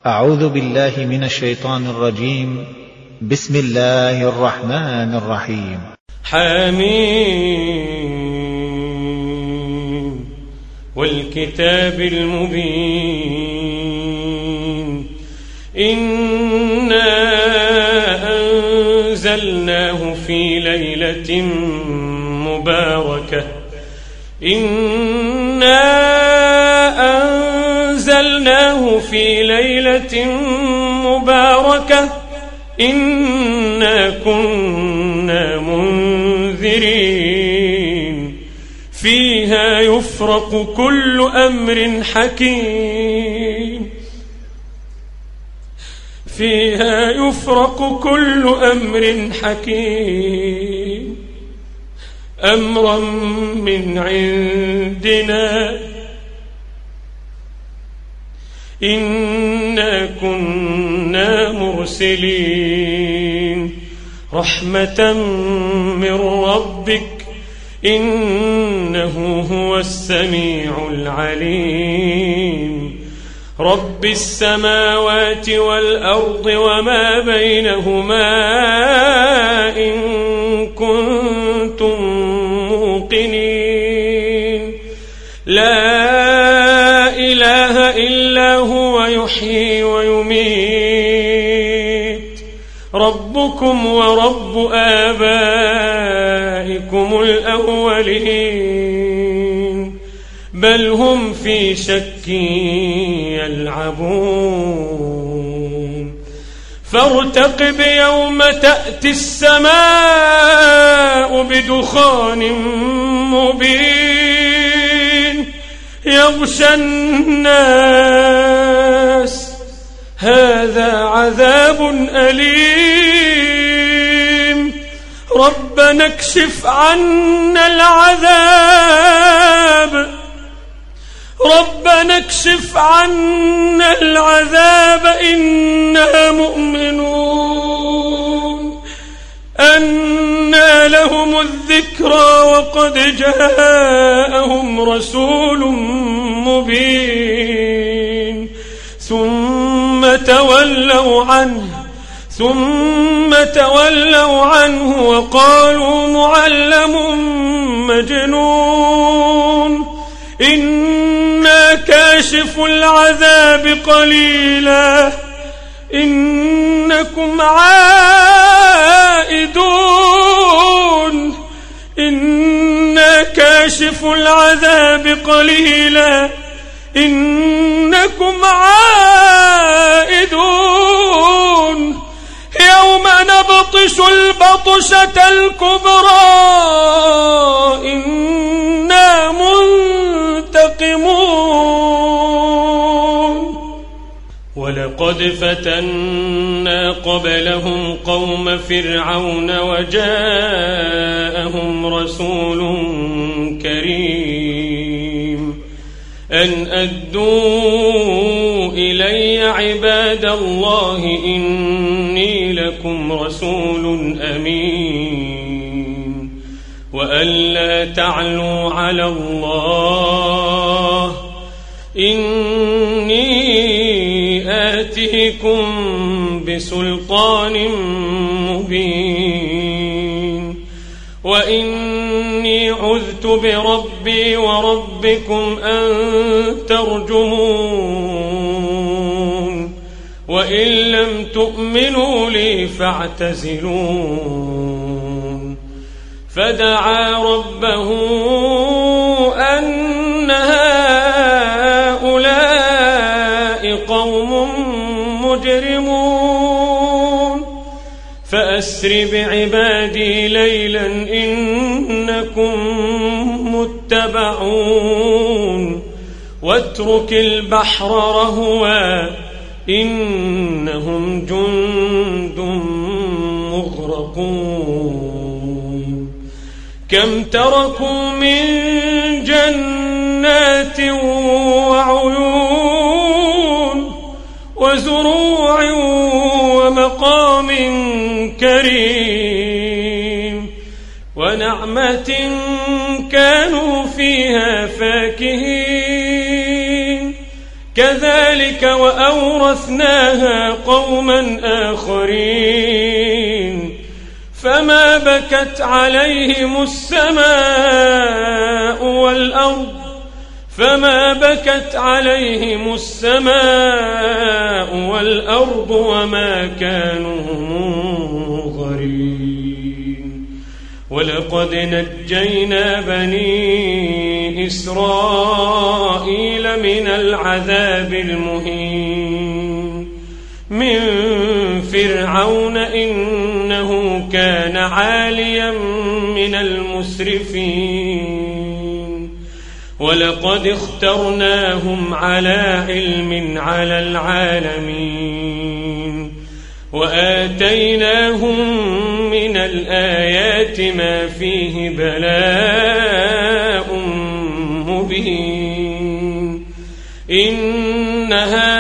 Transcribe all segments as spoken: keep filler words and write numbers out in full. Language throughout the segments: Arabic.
أعوذ بالله من الشيطان الرجيم. بسم الله الرحمن الرحيم. حميم والكتاب المبين إنا أنزلناه في ليلة مباركة إنا أنزلناه في ليلة مباركة إنا كنا منذرين فيها يفرق كل أمر حكيم فيها يفرق كل أمر حكيم أمرا من عندنا إنا كنا مرسلين رحمة من ربك إنه هو السميع العليم رب السماوات والأرض وما بينهما إن كنتم موقنين لا إله إلا هو يحيي ويميت ربكم ورب آبائكم الأولين بل هم في شك يلعبون فارتقب يوم تأتي السماء بدخان مبين يغشى الناس هذا عذاب أليم ربنا اكشف عنا العذاب ربنا اكشف عنا العذاب إنا مؤمنون أنى لهم الذكرى وقد جاءهم رسول مبين ثم تولوا عنه ثم تولوا عنه وقالوا معلم مجنون إنا كاشف العذاب قليلا إنكم عائدون إنا كاشف العذاب قليلا إنكم عائدون يوم نبطش البطشة الكبرى إنا منتقمون ولقد فتنا قبلهم قوم فرعون وجاءهم رسول كريم أن أدوا إلي عباد الله إني لكم رسول أمين وأن لا تعلوا على الله إني آتيكم بسلطان مبين وإني عذت بربي وربكم أن ترجمون وإن لم تؤمنوا لي فاعتزلون فدعا ربه أن هؤلاء قوم مجرمون فأسر بعبادي ليلا إنكم متبعون واترك البحر رهوا إنهم جند مغرقون كم تركوا من جنات وعيون وزروع ومقام كريم ونعمة كانوا فيها فاكهين كذلك وأورثناها قوما آخرين فما بكت عليهم السماء والأرض فما بكت عليهم السماء والأرض وما كانوا منظرين ولقد نجينا بني إسرائيل من العذاب المهين من فرعون إنه كان عاليا من المسرفين ولقد اخترناهم على علم على العالمين وآتيناهم من الآيات ما فيه بلاء مبين إن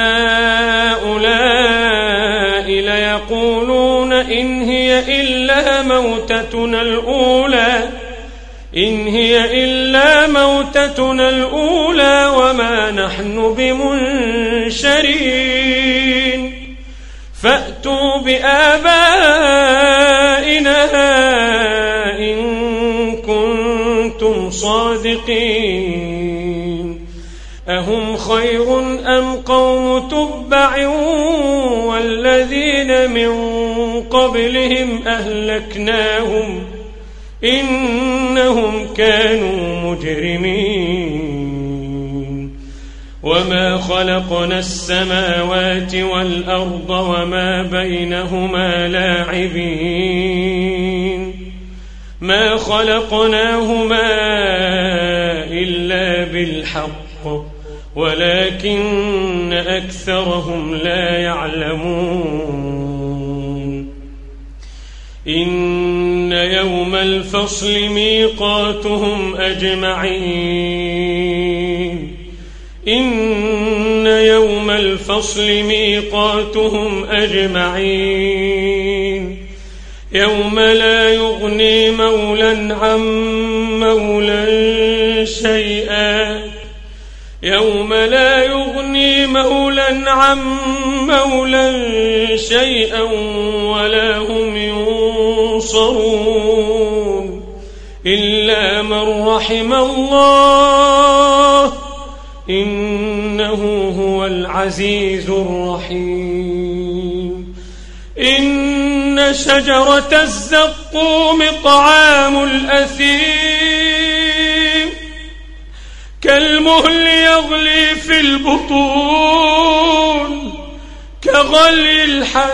هؤلاء ليقولون إن هي إلا موتتنا الأولى إن هي إلا موتتنا الأولى وما نحن بمنشرين فأتوا بآبائنا إن كنتم صادقين أهم خير أم قوم تبع والذين من قبلهم أهلكناهم إنهم كانوا مجرمين وما خلقنا السماوات والأرض وما بينهما لاعبين ما خلقناهما إلا بالحق ولكن أكثرهم لا يعلمون إن يوم الفصل ميقاتهم أجمعين إن يوم الفصل ميقاتهم أجمعين يوم لا يغني مولى عن مولى شيئا يوم لا يغني مولى عن مولى شيئا ولا هم ينصرون إلا من رحم الله إنه هو العزيز الرحيم إن شجرة الزقوم طعام الأثيم كالمهل يغلي في البطون كغلي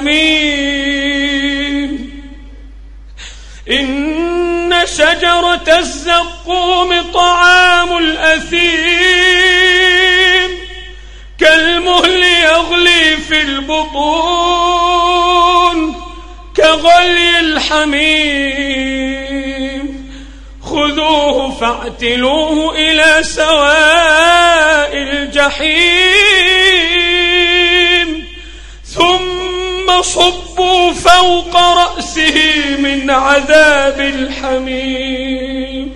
الحميم إن شجرة الزقوم طعام الأثيم كالمهل يغلي في البطون كغلي الحميم خذوه فاعتلوه إلى سواء الجحيم ثم صبوا فوق رأسه من عذاب الحميم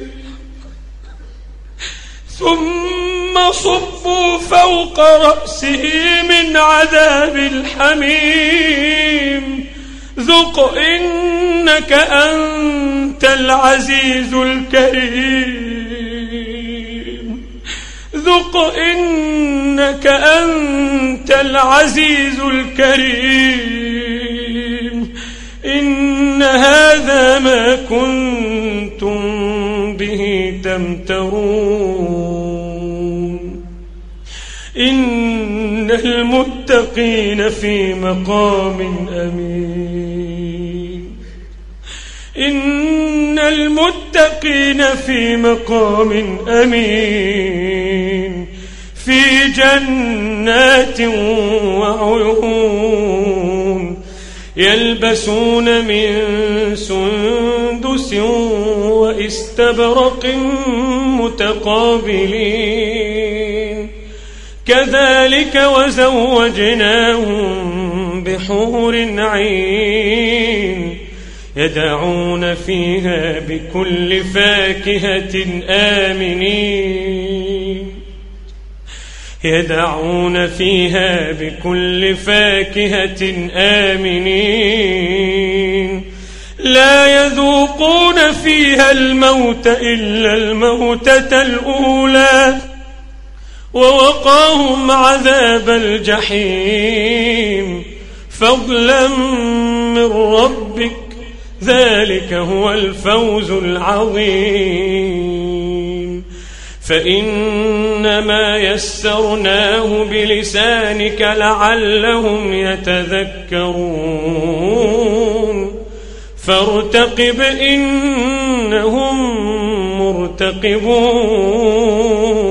ثم صبوا فوق رأسه من عذاب الحميم ذق إنك أنت العزيز الكريم ذق إنك أنت العزيز الكريم إن هذا ما كنتم به تمترون إن المتقين في مقام أمين إن المتقين في مقام أمين في جنات وعيون يلبسون من سندس واستبرق متقابلين كذلك وزوجناهم بحور عين يدعون فيها بكل فاكهة آمنين يدعون فيها بكل فاكهة آمنين لا يذوقون فيها الموت إلا الموتة الأولى ووقاهم عذاب الجحيم فضلا من ربك ذلك هو الفوز العظيم فإنما يسرناه بلسانك لعلهم يتذكرون فارتقب إنهم مرتقبون